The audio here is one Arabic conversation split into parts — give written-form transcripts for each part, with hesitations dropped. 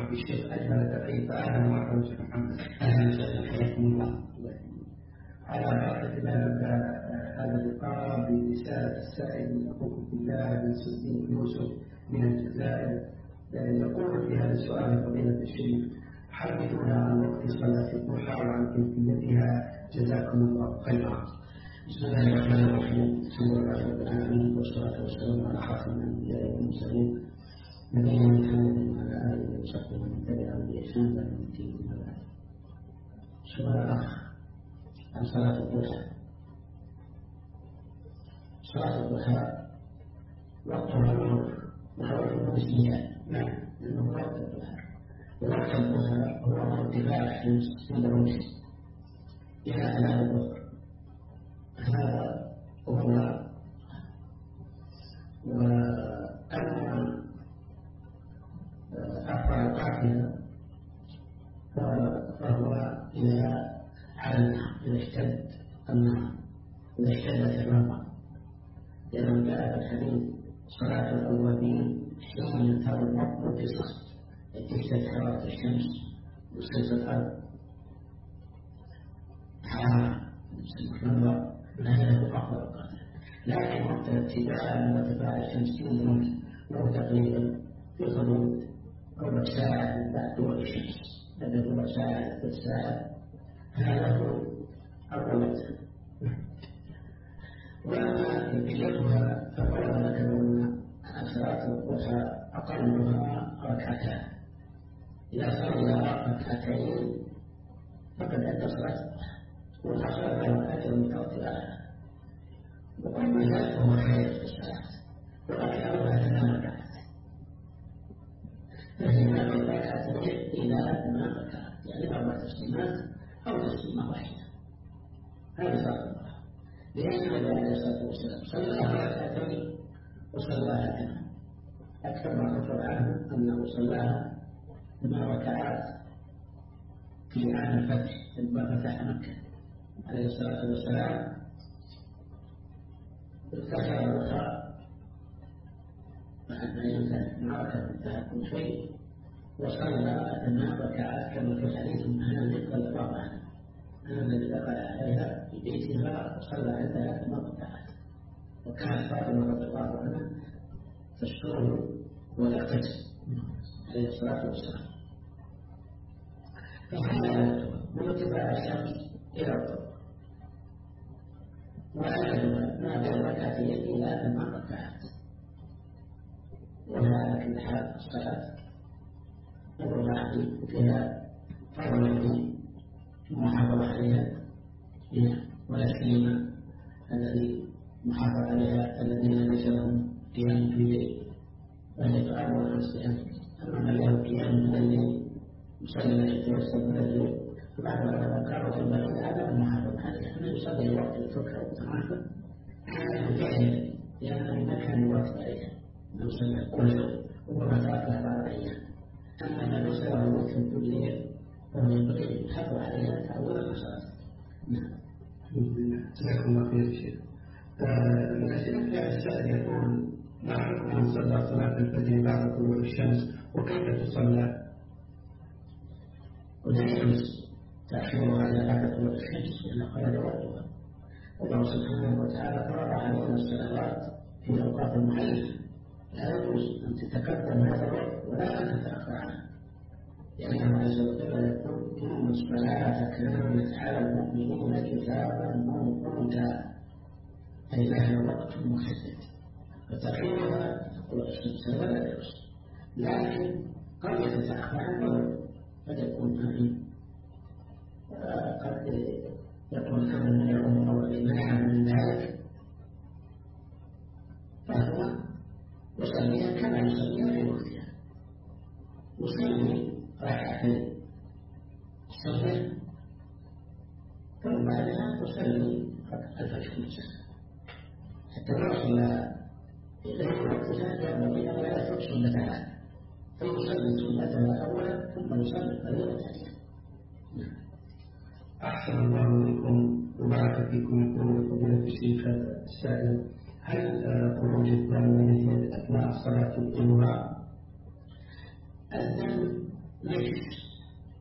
مرحبا بالشيخ أجمل تقريبا. أهلا ومرحبا بالشيخ محمد. أهلا وسهلا حياكم الله. على بركة هذا اللقاء برسالة السائل أخوكم في الله بن سلطين يوسف من الجزائر، يقول في هذا السؤال فضيلة الشيخ: حدثونا عن وقت صلاة الضحى وعن كيفيتها جزاكم الله خيرا. بسم الله الرحمن الرحيم. الحمد لله رب العالمين والصلاة والسلام على خاتم الأنبياء والمرسلين نبينا محمد وعلى آله وصحبه ومن تبعهم بإحسان إلى يوم الدين. سؤال الأخ عن صلاة الضحى. صلاة الضحى وقتها معروف وحوله بالسيئة، نعم، لأنه وقت الضحى. ووقت الضحى هو ارتفاع الشمس عند الرمش إلى أذان الظهر، هذا هو. وأما أفضل أوقاتها فهو إذا على النهر، إذا اشتد النهر، إذا اشتدت الرمى، لأنه جاء في الحديث: صلاة الأوابين حين ينتهى المطر في صخر، تشتد حرارة الشمس وصلت الأرض حرارة الرمى، هذا أفضل أوقاتها. لكن وقت الابتداء وارتفاع الشمس في وهو تقريبا في حدود ربع ساعة من بعد طلوع الشمس، هذا ربع ساعة ثلث ساعة، هذا هو أول وقت. وأما كيفيتها فقال ذكرون أن صلاة الضحى أقلها ركعتان، إذا صلى ركعتين فقد أدى صلاة الضحى وحصل له أجر متواتر، وكل ذلك هو خير في الصلاة، وأكثرها 3 ركعات، فإذا ركعت إلى 8 ركعات، يعني 4 تسليمات أو تسليمة واحدة، هذا صلاة الضحى. لأن النبي عليه الصلاة والسلام صلى ركعتين وصلاها كمان، أكثر ما ذكر عنه أنه صلاها 8 ركعات في عام الفتح لما فتح مكة عليه الصلاة والسلام. اتخذ الوفاء بعد ما ينتهي معركة انتهت من شيء، وصلى 8 ركعات كما في الحديث عن النبي صلى الله عليه وسلم أن الذي دخل عليها في بيتها وصلى عندها 8 ركعات، وكانت فاطمة رضي الله عنها تشكره وتقتدي عليه الصلاة والسلام. فهذا من اتباع الشمس إلى الظهر، وأجل ما بين ركعتين إلى 8 ركعات، ولا لكن حال الصلاة الرباعي فيها فضل محافظة عليها، ولا سيما الذي محافظ عليها الذين ليس لهم قيام في الليل ويتعبون عن الصيام، أما من له قيام من الليل يصلي يتوسل من الليل بعد ما ذكروا في المسجد هذا المحافظة عليها، أنه يصلي وقت الفكر والتعافى هذا جاهل، لأنه ما كان يوافق عليها، أنه صلى كل يوم وما تركها بعض الأيام. أما ما ليس له وقت في الليل فهو ينبغي الحفظ عليها تعويضا عن صلاته. نعم. جزاكم الله خير شيخ. من أسئلة السائل يقول: ما حكم من صلى صلاة الفجر بعد طلوع الشمس وكيف تصلى؟ ولا يجوز تأخيرها على بعد طلوع الشمس لأن خرج وقتها، والله سبحانه وتعالى فرض علينا الصلوات في أوقات معينة، لا يجوز أن تتقدم هذا الوقت ولا أن تتأخر عنه، لأنه عز وجل يقول: إن الصلاة كانت على المؤمنين كتابا موقوتا، أي لها وقت محدد، فتأخيرها طلوع الشمس ولا يجوز، لكن قد يتأخر عنه قد يكون أمين، قد يكون أمن يوم أو إماما من ذلك، فهو يصليها كما يصليها في وقتها، يصلي ركعتين الصبح ثم بعدها يصلي الفجر نفسه حتى يصل إليه وقتها ينبغي أن لا يترك سنتها، فيصلي سنتها أولا ثم يصلي الفريضة ثانيا. أحسن الله إليكم وبارك فيكم. يقول فضيلة الشيخ السائل: هل خروج الدم من اليد أثناء صلاة الجمعة؟ الدم نجس،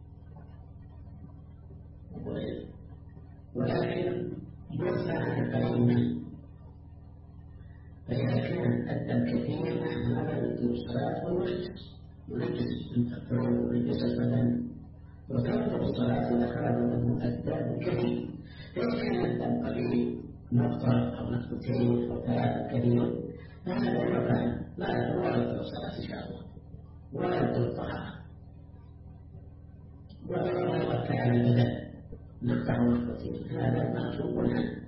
ولكن يرفع عن القليل. فإذا كان الدم كثير هذا يمكن الصلاة ونجس من تقرر ونجس البدن وتبطل الصلاة إذا خرج منه الدم كثير. فإذا كان الدم قليل نقطة أو نقطتين أو ثلاثة كثير فهذا يرفع لا يتورط الصلاة إن شاء الله ولا يبطل الطهارة ولا يرفع عن البدن نقطة ونقطتين هذا معصوم عنه.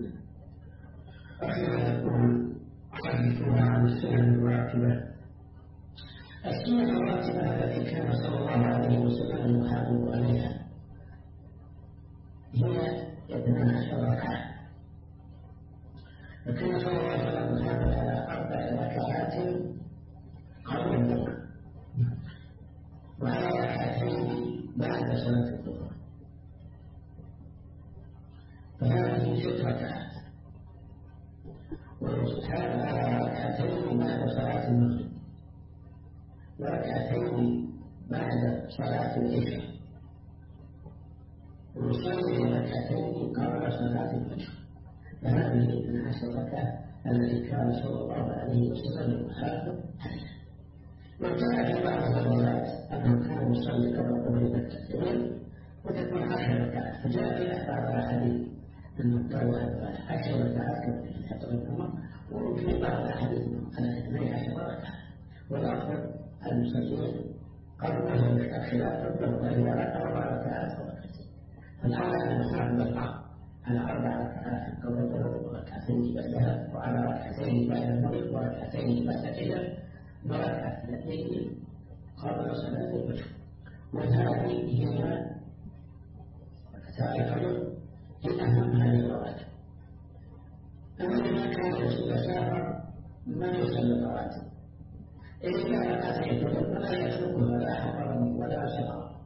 أخيرا يقول حدثنا عن السنن الراتبة. السنن الراتبة التي كان صلى الله عليه وسلم يحافظ عليها هي 12 ركعة، وكان صلى الله عليه وسلم يحافظ على 4 ركعات قبل الظهر وعلى 2 ركعتين بعد صلاة الظهر، فهذه 6 ركعات، ويحافظ على 2 ركعتين بعد صلاة المغرب وركعتين بعد صلاة العشاء، ويصلي 2 ركعتين قبل صلاة الفجر. فهذه 12 ركعة التي كان صلى الله عليه وسلم يحافظ عليها. وجاء في بعض الروايات أنه كان يصلي قبل الظهر ركعتين وتكون 10 ركعات، فجاء في بعض الأحاديث أنه كان 10 ركعات كما في الحديث منهما، وفي بعض الأحاديث أنه كان 12 ركعة، والأفضل المصلين قبل الخلاف الظهر إلى 4 ركعات وركعتين. فالأولى أن نحافظ على 4 ركعات قبل الظهر وركعتين بعدها، وعلى 2 ركعتين بعد المغرب وركعتين بعد العشاء وركعتين قبل صلاة الفجر. وهذه هي ركعتي الفجر في أهم هذه الرواتب. أما إذا كان يسافر ما يصلي الرواتب إذا كان ركعتي الفجر فلا يتركها لا حضر ولا سفر،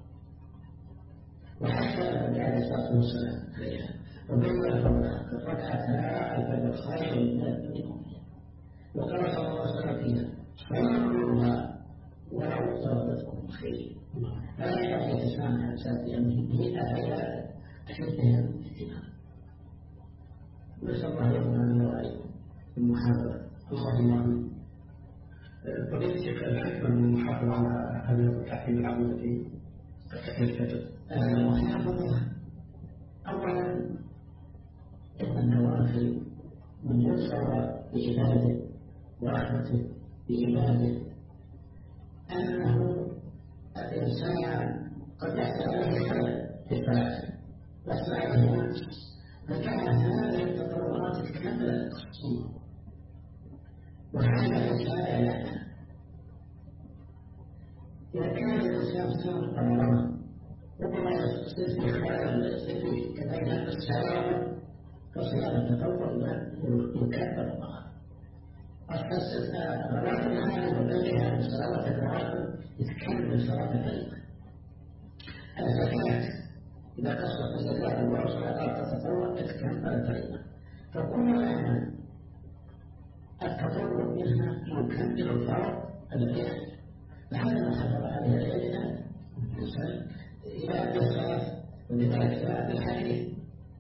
وحتى النبي عليه الصلاة والسلام عليها وبين ركعتا الفجر خير من الدنيا، وقال صلى الله عليه وسلم فيها فيقولها ولو افترضتكم خير، فلا يحدث يتسامح عن ساعة به أفعال أشدها من الاهتمام. نسأل الله يرحمنا وإياكم المحاضرة. اللهم فضيلة الشيخ الحكمة من المحافظة على هذه الركعتين العظيمتين ركعتي الفجر. المحافظة أولا إن النوافل من يسر بعباده ورحمته بعباده أنه الإنسان قد يحصل له خلل في الصلاة والصلاة نفس، فكان هذه التطورات تكمل القصة، وهذا الإنسان لنا إذا كان الإنسان صار قرارا ربما يصير في خلل يصير في كذلك السلام فصلاة التطور يكبر الله. الرواتب هذه وبينها من صلاة الرواتب يتكلم صلاة الفريضة. الزكاة إذا قصرت الزكاة وصلاة التطوع تتكلم الفريضة، فكل الأعمال التطوع منها يكمل الفرض الذي فهذا المحافظة عليها لأجل الإنسان إذا أدى الصلاة. ولذلك جاء في الحديث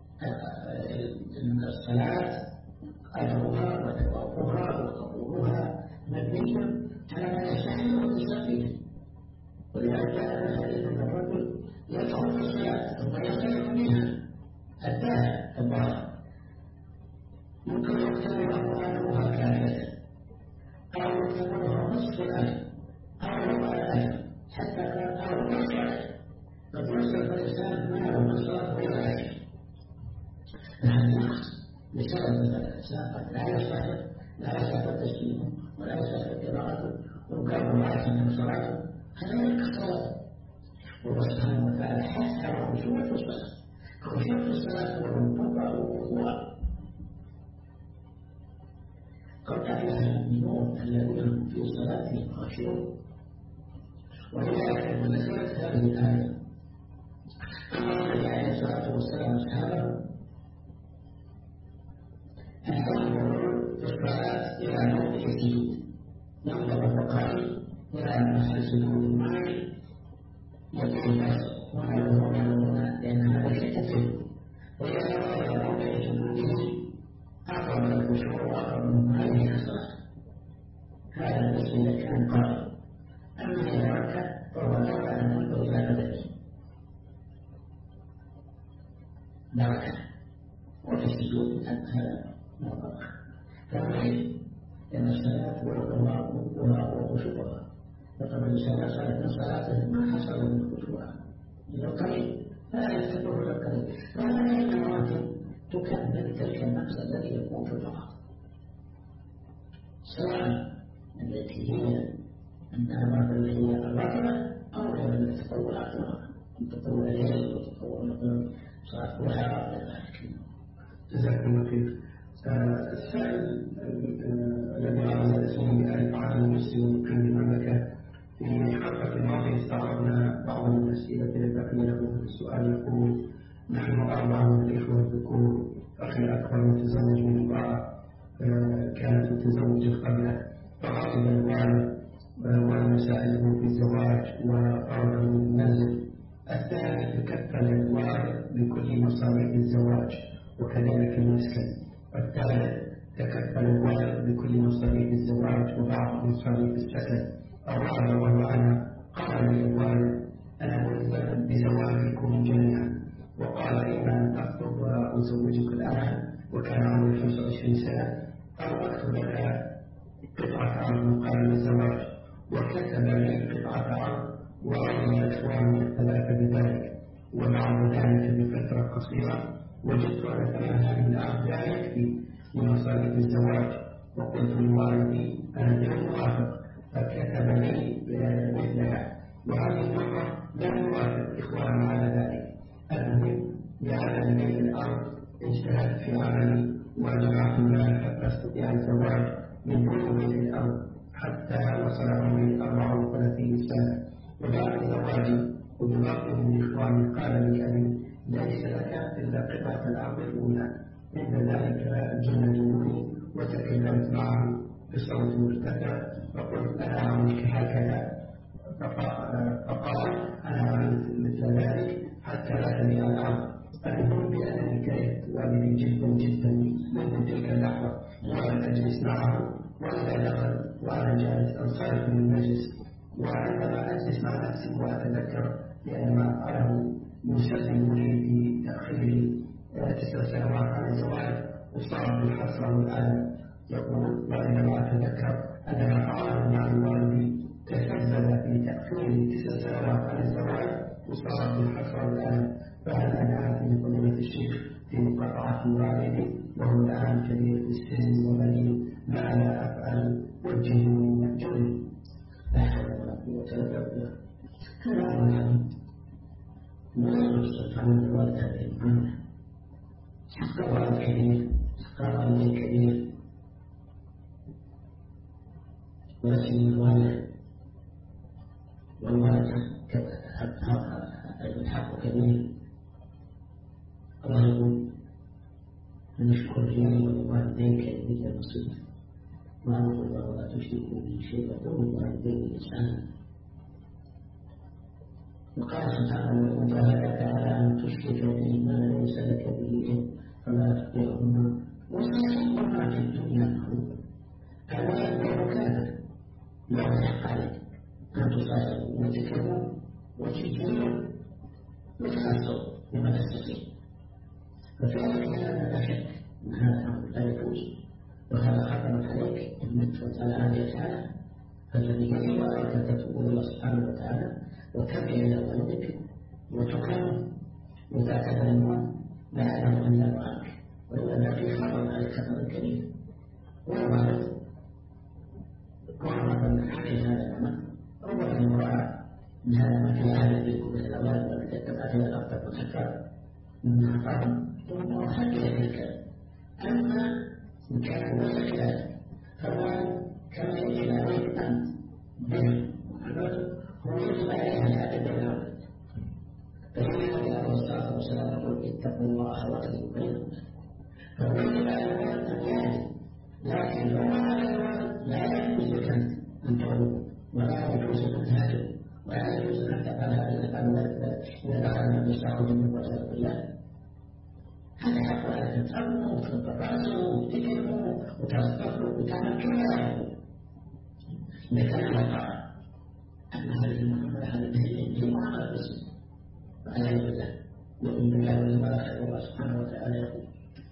الصلاة أجرها وتوقفها وقبولها مبني على ما يستحيل الاتصال فيه. ولذلك جاء في الحديث أن الرجل يدخل في الصلاة ثم يخرج منها أداها الظاهر، يمكن يكتبها أنها كاملة أو يكتبها نصف الأجر أو ربع الأجر حتى كان أو نصف الأجر، قد يصرف الإنسان معه من الصلاة غير الأجر. هذا نقص بسبب الإنسان لا يصح تسليمه ولا يصح قراءته وكان واحدا من صلاته، هذا ينقص صلاته. والله سبحانه وتعالى حث على خشوع في الصلاة، خشوع في الصلاة والركوع والخضوع. قد أفلح المؤمنون الذين هم في صلاتهم خاشعون. ولذلك نزلت هذه الآية أمر النبي عليه الصلاة والسلام أصحابه أن ينظروا في الصلاة إلى موضع السجود، ينظر فقال إلى محل سجود المعنى يكون الأصل وهذا هو معلومات لأن هذا شيء تفهم ويرى ربيع الجنس أقرب الخشوع وأقرب من هذه الصلاة هذا بالنسبة إذا كان قائم أما إذا ركع فهو لا يعلم إلى بدنه بركة وفي السجود هذا موضوع فمهم لأن الصلاة ولا خشوعها فقد يسمى صلاة صلاته ما حصل من خشوعها إذا قليل فلا يستطيع القليل فهذا المراتب تكمل تلك المقصد الذي يكون في الفقه سواء التي هي النوافل اللي هي الراتبة أو غير التطوعات التطوع الليل والتطوع صلاة الضحى وغير ذلك. جزاكم الله خير. السائل الذي أراد اسمه أن يفعل المسلم كان المملكة في الحلقة الماضية استعرضنا بعض الأسئلة التي بقي له في السؤال يقول: نحن 4 من الإخوة الذكور، أخي الأكبر متزوج من امرأة كانت متزوجة قبله فغضب الوالد ولم يساعده في الزواج وطرده من المنزل. الثاني تكفل الوالد بكل مصاريف الزواج وكذلك المسكن. والثالث تكفل الوالد بكل مصاريف الزواج وبعض مصاريف السكن. الرابع وهو أنا قال لي الوالد: أنا ملزم بزواجكم جميعا، وقال: إما أن تخطب وأزوجك الآن وكان عمري 25 سنة، أو أكتب لك قطعة أرض مقابل الزواج. وكتب لي قطعة أرض وأعطي إخواني 3 بذلك، وبعد ذلك بفترة قصيرة وجدت أن ثمنها من الأرض لا يكفي لمصاريف الزواج، وقلت لوالدي: أنا غير موافق، فكتب لي مثلها، وهذه المرة لم يوافق إخواني على ذلك. المهم جعل لي الأرض، اجتهدت في عملي وجمعت المال حتى أستطيع الزواج من دون بيت الأرض حتى وصل عمري 34 سنة. وبعد زواجي وبلغت من إخواني قال لي أبي: ليس لك إلا قطعة الأرض الأولى. عند ذلك جندوني وتكلمت معه بصوت مرتفع فقلت: أنا أعملك هكذا. فقال: أنا عملت مثل ذلك حتى لا تبيع الأرض. المهم بأنني كرهت والدي جدا جدا منذ تلك اللحظة ولم أجلس معه، وإذا دخل وأنا جالس أنصرف من المجلس، وعندما أجلس مع نفسي وأتذكر لأن ما قاله مسلم لي في تأخير 9 سنوات عن الزواج وصار بالحسرة والألم، يقول: وعندما أتذكر أن ما فعله مع والدي تسبب في تأخير 9 سنوات عن الزواج وصار بالحسرة والألم، فهل أنا أعلم قدرة الشيخ في مقاطعة والدي وهو الآن كبير في السن وبليغ؟ ماذا أفعل؟ وجهني مهجوري. لا حول ولا قوة إلا بالله. هذا أمر عظيم ونسأل سبحانه الوالد هذه المعاملة. حق الوالد كبير، حق الوالد كبير، ولكن الوالد والوالد الحق كبير. الله يقول: نشكر لي ولوالديك إليك المصير، واعبد الله ولا تشركوا به شيئا وبالوالدين إحسانا. وقال سبحانه: وإن جاهداك على أن تشرك به ما ليس لك به علم فلا تطيعهما وصاحبهما في الدنيا معروفا. الولد غير كافر لا يحق عليك أن تصاحبه وتكرمه وتجزيه وتخصه بما تستطيع. ففي هذا لا شك أن هذا أمر لا يجوز، وهذا خطر عليك إن مت على هذه الحالة. فالذي يجب عليك أن تتوب إلى الله سبحانه وتعالى وترجع إلى والدك وتكرمه وتعتذر عنه لا يعلم أن لا عنك، وإلا في خطر عليك خطر كبير. والوالد وعرف من حق هذا الأمر ربما رأى أن هذا ما في عادة مثل الوالد والتي تتبع فيها الأرض والحكام من حقهم وهو حق ذلك. أما إن كان ليس كذلك فالوالد كما يجب عليك أنت به وحبته هو يجب عليه أن يعتبر الأولاد. فالنبي عليه الصلاة والسلام يقول: اتقوا الله واقضوا بينهم. فهو يجب على الوالد أن يهدي، لكن لو على الوالد لا يجوز لك أن تعود ولا يجوز أن تهاجر ولا يجوز أن تفعل هذا إذا دخل مستعود من وجه بالله هذا حق على تتأمل وتتبعث وتكلم وتصدق وتعمل كلها لكن وقع أن هذه المعاملة هذه معاملة بس وعلى بالله وإن بالله والملائكة الله سبحانه وتعالى يقول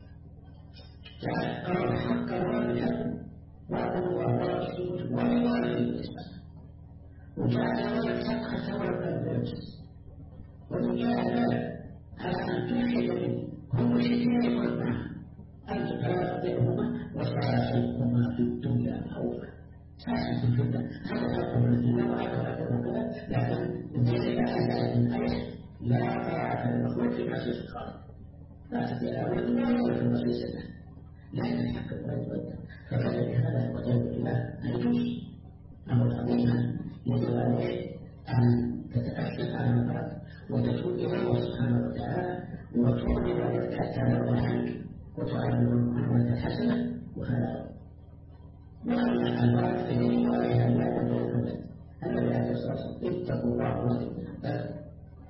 جعل الحق واضحا وعد الله ورسوله والوالد الإسلام وجعل الحق ثورة النفس وجعل على أن تحيي هم شكين معه أن تتلاقيهما وصاحبهما في الدنيا أولا صاحب في الدنيا هذا حق الدنيا وهذا وكذا لكن ذلك أساس من أيه لا طاعة المخلوق في معصية الخالق لا تتلاوى ولا في معصية الله لكن الحق والوالد فكذلك هذا والعياذ بالله يجوز أمر عظيما يجب عليه أن تتأسف على المرض وتتوب إلى الله سبحانه وتعالى وتؤمن بك حتى يرضى عنك وتعلم المعاملة الحسنة وهذا وأما المرض فإنه عليها الله والجنة النبي عليه الصلاة والسلام اتقوا الله واتقوا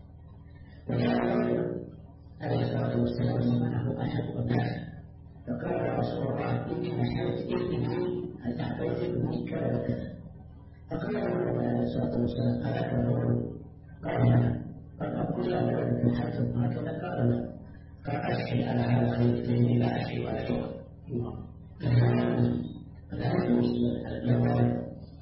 وجاء عليه الصلاة والسلام معه أحد الناس فقال رسول الله إني أحيت ابني أن أعطيت ابني كذا وكذا فقال له عليه الصلاة والسلام ألاك نور قال قد أقول له في حتى هكذا قال لا قال أشهد على هذا خير فإني لا أشهد ولا شكر فلا يجوز الجواب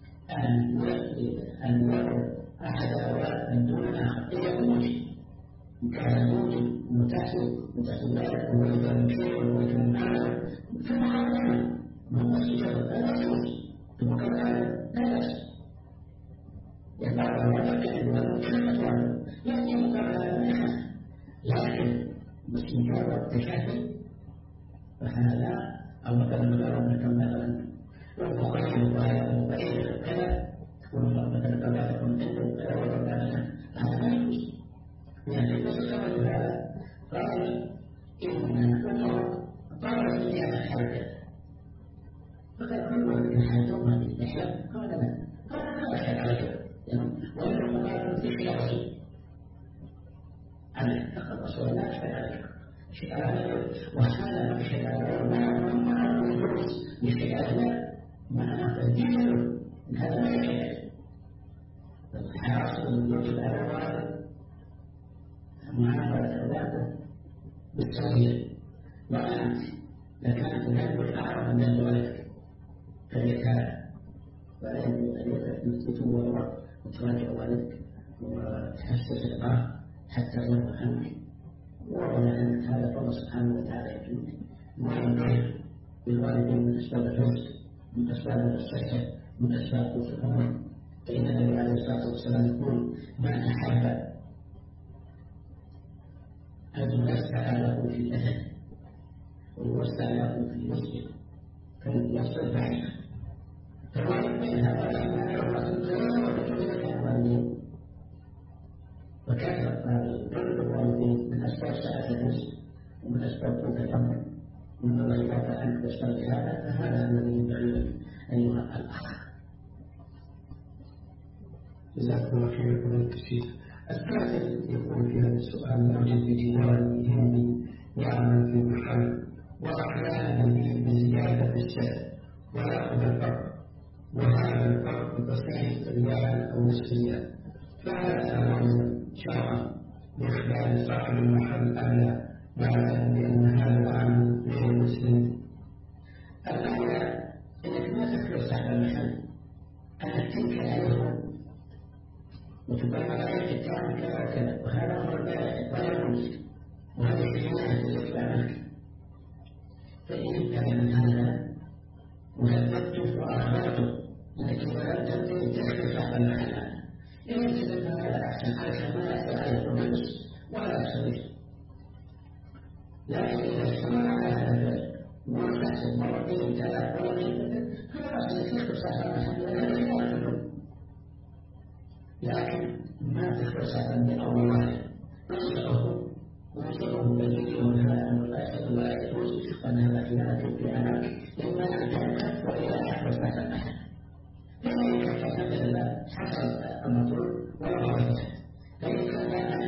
أن يرى أحد أولاد من دون آخر إلا الموجب كان الموجب متسلات وإذا المشير وإذا المعنى ثم حرمنا من مسجد لا يجوز ثم كان لا يجوز يبقى الله يكتب من يأتي مقابلة منها لكن مجرد تشهد فهذا أو مثلا مثلا والمقابل وهذا بعيد كذا ومثلا كذا يكون عنده كذا وكذا هذا لا يجوز يعني يستمر هذا قال إن الأمر طالت فيها الحاجة فقد قلوا الحاجة وما في الإحلام قال لا أشهد على شيء وإنه قال في خلافه أنا فقد رسول الله أشهد على شيء وهذا أشهد على ما يجوز يشهد على معنى تنجيله هذا لا يشهد الحاصل يجب على الوالد معاملة أولاده بالسوية وأنت لكانت الهدف الأعظم من الوالد فلك ولا يجب أن تتوب وتراجع والدك وتحسس الغاء حتى يرضى عنك وأولا أنك هذا الله سبحانه وتعالى يجب وينبغي بالوالدين من أسباب الرزق من أسباب الصحة من أسباب الأمر فإن النبي عليه الصلاة والسلام يقول من أحب أن يوسع له في الأهل ويوسع له في المسجد فليصل بعيدا فالواجب بينها وبين حرمة الزنا وبجوز الوالدين وكثرة بر الوالدين من أسباب سعة الرزق ومن أسباب طول الأمر ومن الله يرضى عنك بسبب هذا فهذا الذي ينبغي أيها الأخ. جزاكم الله خير يا الكثير. الثالث يقول في هذا السؤال نوجد بجوار يهمي يعمل في المحل وأحيانا بزيادة الشيء ويأخذ الفرق وهذا الفرق بسيط ريال أو نصف ريال فهل تعلم شرعا بإخلال صاحب المحل أم لا بعد بأن هذا العمل غير مسلم؟ الأولى إنك ما تكره صاحب المحل أنك تنكر عليه وتبقى عليك الكلام كذا وكذا وهذا أمر بارع ولا يجوز وهذه الحماية تجب عنك فإن كان من هذا وهددته وأخبرته أنك وهددت تخفي صاحب المحل إن كذا هذا أحسن على ما يأتي النفس ولا يسوي لكن إذا استمر على هذا وما تحسب مرتين ثلاث مرتين خلاص تخفي صاحب المحل وهذا خلاف لكن ما تخلص من أول واحد نصره الذي هذا أمر لا يحصل ولا يجوز وأن هذا خيانة في عنك إما أن تنكف وإلا يحفظ مثل أحد فإن كفت مثل حصل المطلوب ولا غيره فإن كان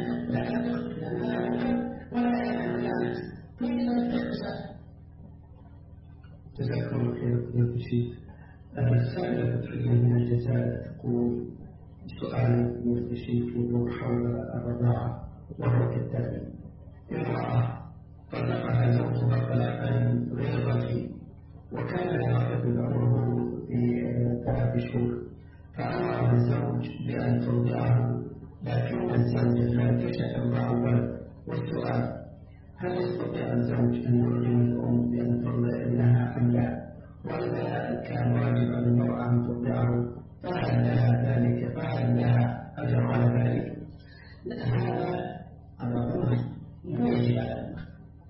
المفتشي. السائلة تريد من الجزائر تقول: سؤال المفتشي يدور حول الرضاعة وهو كالتالي: امرأة طلقها زوجها طلاقا غير رجعي، وكان العقد العمر في 3 شهور، فأمر الزوج بأن ترضعه، لكن الزوجة كشف الله ولد. والسؤال: هل يستطيع الزوج أن يلزم الأم بأن ترضع ابنها أم لا؟ وإذا كان واجبا للمرأة أن ترضعه فهل لها أجر على ذلك؟ هذا الرضاعة لا يجب على المرأة،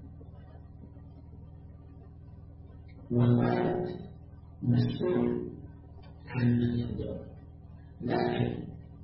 والولد مسؤول عن من يرضعه، لكن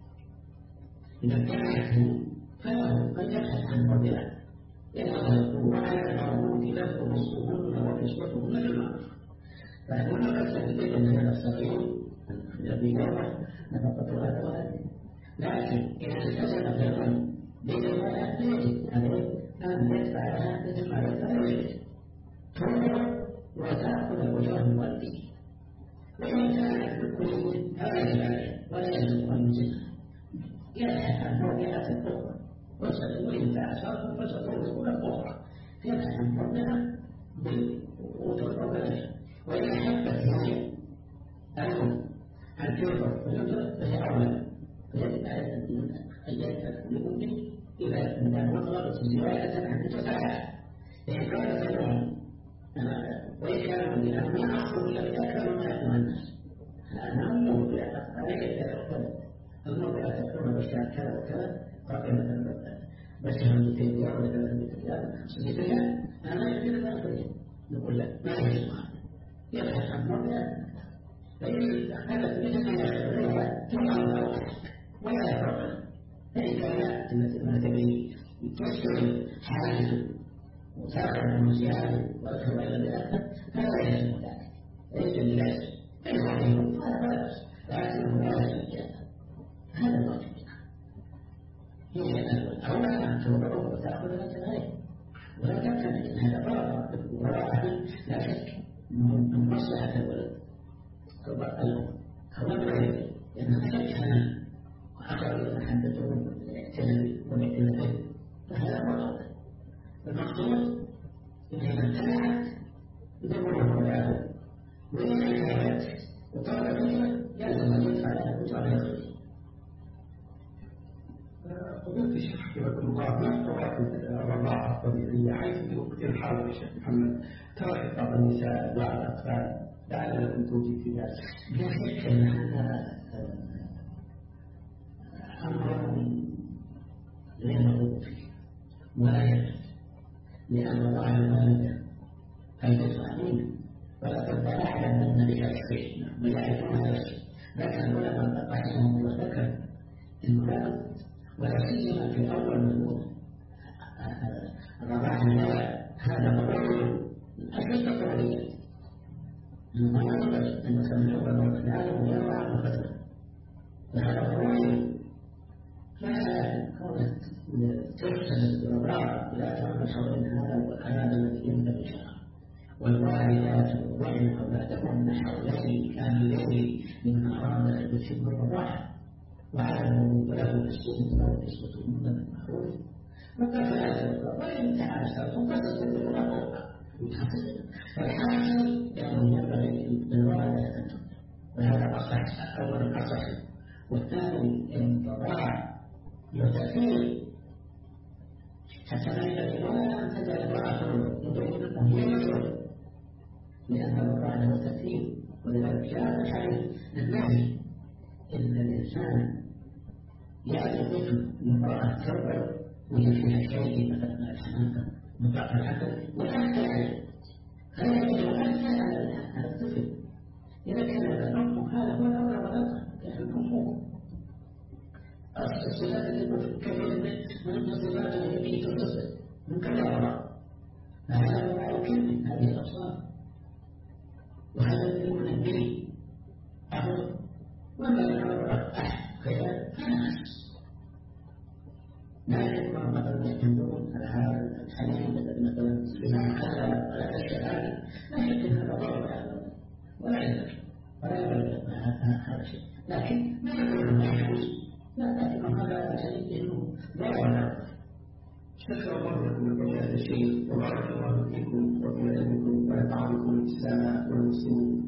إذا كان فله قد يبحث عن مرضعه، لأنه يقول: وعلى المولود له رزقهن وكسوتهن بالمعروف. فإنما قد تجد من الصغير الذي يرى نفقة أبواب، لكن إذا التزم بالرجل بجوارها يجب عليه أن يدفع لها مثل ما يدفع الزوج، ترضع وتأخذ أجور والده. وإن كانت بكل فلا يجب عليه ولا يجب أن يزنها، يبحث عن مرضعة أخرى، وإن تعسره فسترزق له أخرى، يبحث عن مرضعة بالوتر وبلده. وإذا حبت هي الأم أن ترضع ويدرك فهي أولى، فيجب عليه أن يدفع لأمه إذا وصلت زيادة عن الجزاء، إن كانت الأم وإن كان الأم ما أخذ إلا أكثر ما يكون الناس. أنا أمه بلا عليك يتكلم المرأة تكون بشار كذا وكذا قائمة بشار مثل يوم ولا مثل يوم سنتين، أنا يمكن أن أخذ نقول لك ما يجب يبحث عن مرضعة، فإن أخذت مثل ما يخبرها تنظر ولا يفرق. فإن كان ما تبي تشتري حاجته وتأخذ من زيادة وأكثر إلى ذلك فلا يجب ذلك، ليس بلازم، إن عليهم فلا بأس، لكنه لا يجب. هذا الواجب هي الأولى أن ترضعه وتأخذ لك غيره، ولا تعتمد أن هذا ضرر وراءه، لا شك من مصلحة الولد الأم أو الغير، لأنها شكها وأقرب إلى محبته والاعتناء والاعتناء، فهذا هو الأولى. المقصود إذا امتنعت يدور ولاده، وإذا كانت وطلبت يلزم أن يدفع لها وطلبت. قلت الشيخ رحمه الله: ما قواعد الرضاعة الطبيعية حيث في وقت الحاضر الشيخ محمد ترك بعض النساء بعض الأطفال لعل لكم توجيه في ذلك؟ لا شك أن هذا أمر غير مرغوب فيه ولا يجوز، لأن الله الوالدة أن تدفع منه ولا تبقى أحدا من النبي الشيء ويعرفون هذا الشيء، لكن العلماء رحمهم الله ذكر المرأة ولا سيما في أول مولود الرضاعة هذا مبرر من أشد الضروريات، ما يقدر أن يسمى أول العالم يرعى مقدمة، فهذا ضروري. فكونت تحسن الرضاعة لا تعمل حول هذا وهذا الذي ينبغي شرعا، والوالدات يرضعن أولادهن حولين كاملين لمن أراد أن يتم الرضاعة، وعلى المولود له نصفهن ونصفتهن بالمعروف، وكفاءة وإن تعاسرتم فستكون له فالحاصل يعني ينبغي للوالدة أن ترضع، وهذا أصح أولا أصح، والثاني أن الرضاعة يتكفير حتى لا يجب ولا أن تجعل امرأة يدركهم يجب، لأن الرضاعة له تكفير، ولذلك جاء الحديث النهي إن الإنسان يأتي طفل لامرأة ترضع وهي فيها شيء مثلا من الحمامة مضاعف العقل وحتى عليه، فلا يجب أن يسأل هذا الطفل إذا كان الأم هذا هو الأولى والأطهر، يعني الأم الصفات التي كثير من الصفات التي تصف من كلامها، فهذا هو ما يمكن هذه الأصوات، وهذا يكون الدين أمر وما يعرف خير فناس، لا يكون مثلا يحملون على هذا الحديث مثلا بما حصل ولا الشهادة، لا يمكن هذا ضرر ولا يمكن لكن ما يكون محفوظ، لا لكن هذا شيء إنه ضرر. شكرا الله لكم بهذا الشيء، وبارك الله فيكم وفي علمكم ونفع بكم الإسلام والمسلمين.